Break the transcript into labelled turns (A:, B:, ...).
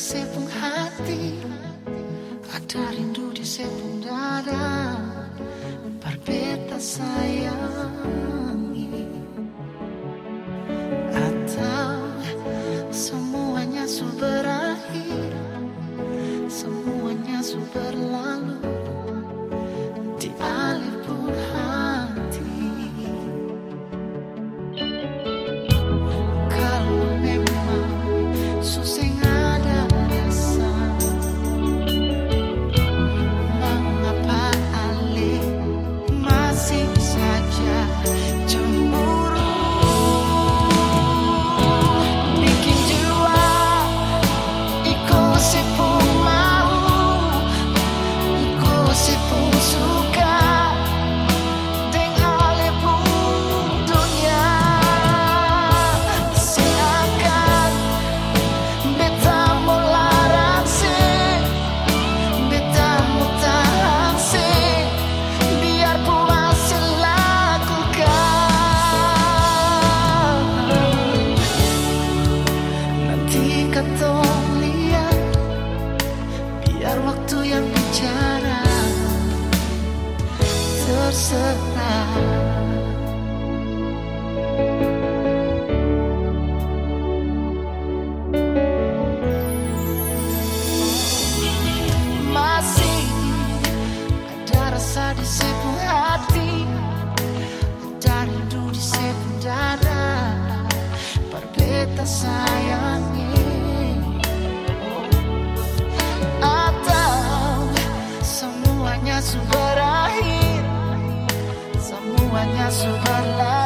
A: sepung hati, ada rindu di sepung dada, berbeta sayangi. Atau semuanya sudah berakhir, semuanya sudah berlalu di alih pun hati. Kalau memang susah ada rasa, mengapa alih masih saja cemburu, bikin jiwa ikut sepung mau, ikut sepung suka dengan alih pun dunia. Silakan beta mau larang sih, beta mau tahan sih, biar masih lakukan. Nanti katong lihat, biar waktu yang bicara, terserah. Masih ada rasa di sepung hati, ada rindu di sepung dada, berbeta sayangi. Atau semuanya sudah berakhir, semuanya sudah berlalu